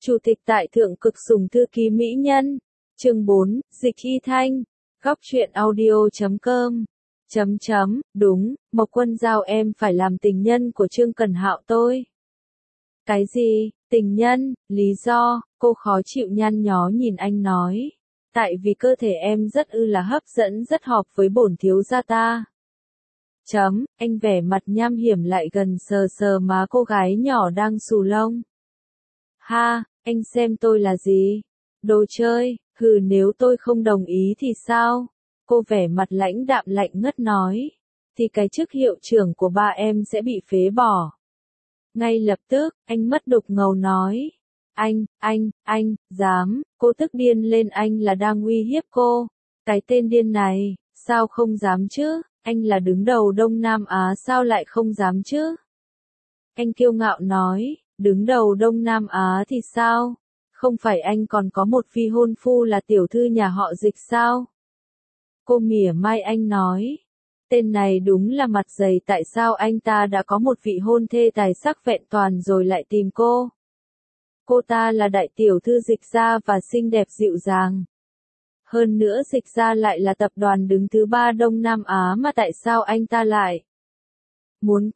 Chủ tịch tại thượng cực sủng thư ký mỹ nhân. Chương 4, Dịch Y Thanh. Góc truyện audio.com. Đúng, Mộc Quân giao em phải làm tình nhân của Trương Cần Hạo tôi. Cái gì, tình nhân, lý do, cô khó chịu nhăn nhó nhìn anh nói. Tại vì cơ thể em rất là hấp dẫn rất hợp với bổn thiếu gia ta. Anh vẻ mặt nham hiểm lại gần sờ sờ má cô gái nhỏ đang xù lông. Ha, anh xem tôi là gì? Đồ chơi, nếu tôi không đồng ý thì sao? Cô vẻ mặt lãnh đạm lạnh ngắt nói. Thì cái chức hiệu trưởng của ba em sẽ bị phế bỏ. Ngay lập tức, anh mất đục ngầu nói. Anh, dám, cô tức điên lên anh là đang uy hiếp cô. Cái tên điên này, sao không dám chứ? Anh là đứng đầu Đông Nam Á sao lại không dám chứ? Anh kiêu ngạo nói, đứng đầu Đông Nam Á thì sao? Không phải anh còn có một phi hôn phu là tiểu thư nhà họ Dịch sao? Cô mỉa mai anh nói, tên này đúng là mặt dày, tại sao anh ta đã có một vị hôn thê tài sắc vẹn toàn rồi lại tìm cô? Cô ta là đại tiểu thư Dịch gia và xinh đẹp dịu dàng. Hơn nữa Dịch gia lại là tập đoàn đứng thứ 3 Đông Nam Á mà tại sao anh ta lại muốn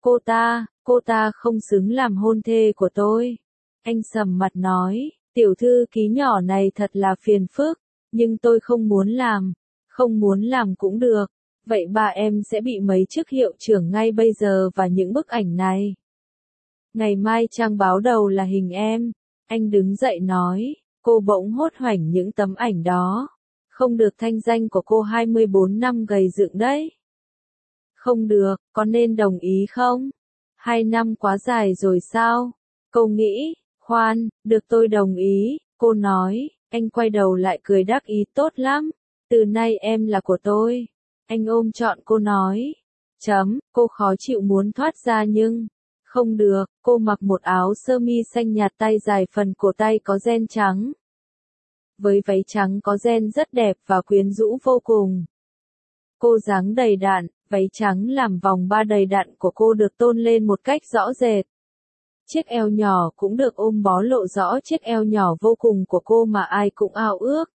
cô ta không xứng làm hôn thê của tôi. Anh sầm mặt nói, tiểu thư ký nhỏ này thật là phiền phức, nhưng tôi không muốn làm cũng được. Vậy ba em sẽ bị mấy chức hiệu trưởng ngay bây giờ và những bức ảnh này. Ngày mai trang báo đầu là hình em. Anh đứng dậy nói, cô bỗng hốt hoảng những tấm ảnh đó. Không được, thanh danh của cô 24 năm gầy dựng đấy. Không được, có nên đồng ý không? 2 năm quá dài rồi sao? Cô nghĩ, khoan, được tôi đồng ý, cô nói. Anh quay đầu lại cười đắc ý, tốt lắm. Từ nay em là của tôi. Anh ôm trọn cô nói. Cô khó chịu muốn thoát ra nhưng không được, cô mặc một áo sơ mi xanh nhạt tay dài, phần cổ tay có ren trắng. Với váy trắng có ren rất đẹp và quyến rũ vô cùng. Cô dáng đầy đặn, váy trắng làm vòng ba đầy đặn của cô được tôn lên một cách rõ rệt. Chiếc eo nhỏ cũng được ôm bó lộ rõ chiếc eo nhỏ vô cùng của cô mà ai cũng ao ước.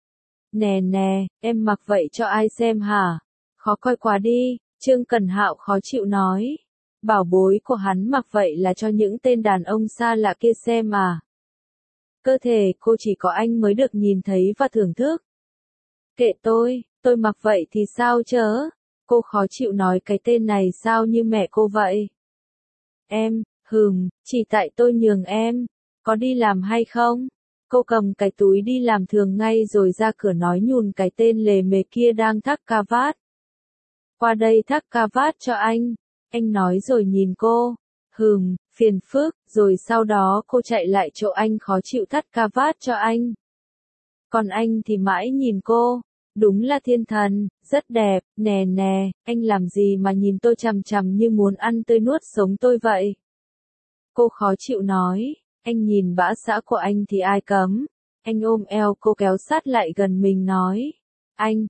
Nè, em mặc vậy cho ai xem hả? Khó coi quá đi, Trương Cần Hạo khó chịu nói. Bảo bối của hắn mặc vậy là cho những tên đàn ông xa lạ kia xem à? Cơ thể cô chỉ có anh mới được nhìn thấy và thưởng thức. Kệ tôi mặc vậy thì sao chớ? Cô khó chịu nói, cái tên này sao như mẹ cô vậy? Em, chỉ tại tôi nhường em. Có đi làm hay không? Cô cầm cái túi đi làm thường ngay rồi ra cửa nói nhùn cái tên lề mề kia đang thắt cà vạt. Qua đây thắt cà vạt cho anh. Anh nói rồi nhìn cô. Phiền phức, rồi sau đó cô chạy lại chỗ anh khó chịu thắt cà vạt cho anh. Còn anh thì mãi nhìn cô. Đúng là thiên thần, rất đẹp, nè, anh làm gì mà nhìn tôi chằm chằm như muốn ăn tươi nuốt sống tôi vậy? Cô khó chịu nói, anh nhìn bã xã của anh thì ai cấm. Anh ôm eo cô kéo sát lại gần mình nói. Anh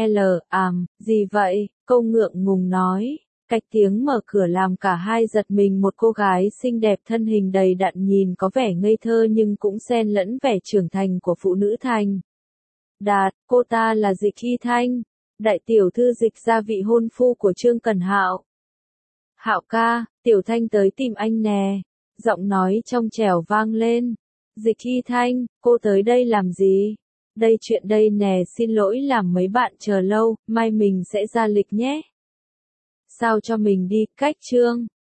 gì vậy? Cô ngượng ngùng nói. Cạch tiếng mở cửa làm cả hai giật mình, một cô gái xinh đẹp thân hình đầy đặn nhìn có vẻ ngây thơ nhưng cũng xen lẫn vẻ trưởng thành của phụ nữ thành đạt. Cô ta là Dịch Y Thanh, đại tiểu thư Dịch gia, vị hôn phu của Trương Cần Hạo. Hạo ca, Tiểu Thanh tới tìm anh nè. Giọng nói trong trẻo vang lên. Dịch Y Thanh, cô tới đây làm gì? Đây chuyện đây nè, xin lỗi làm mấy bạn chờ lâu, mai mình sẽ ra lịch nhé. Sao cho mình đi, cách Trương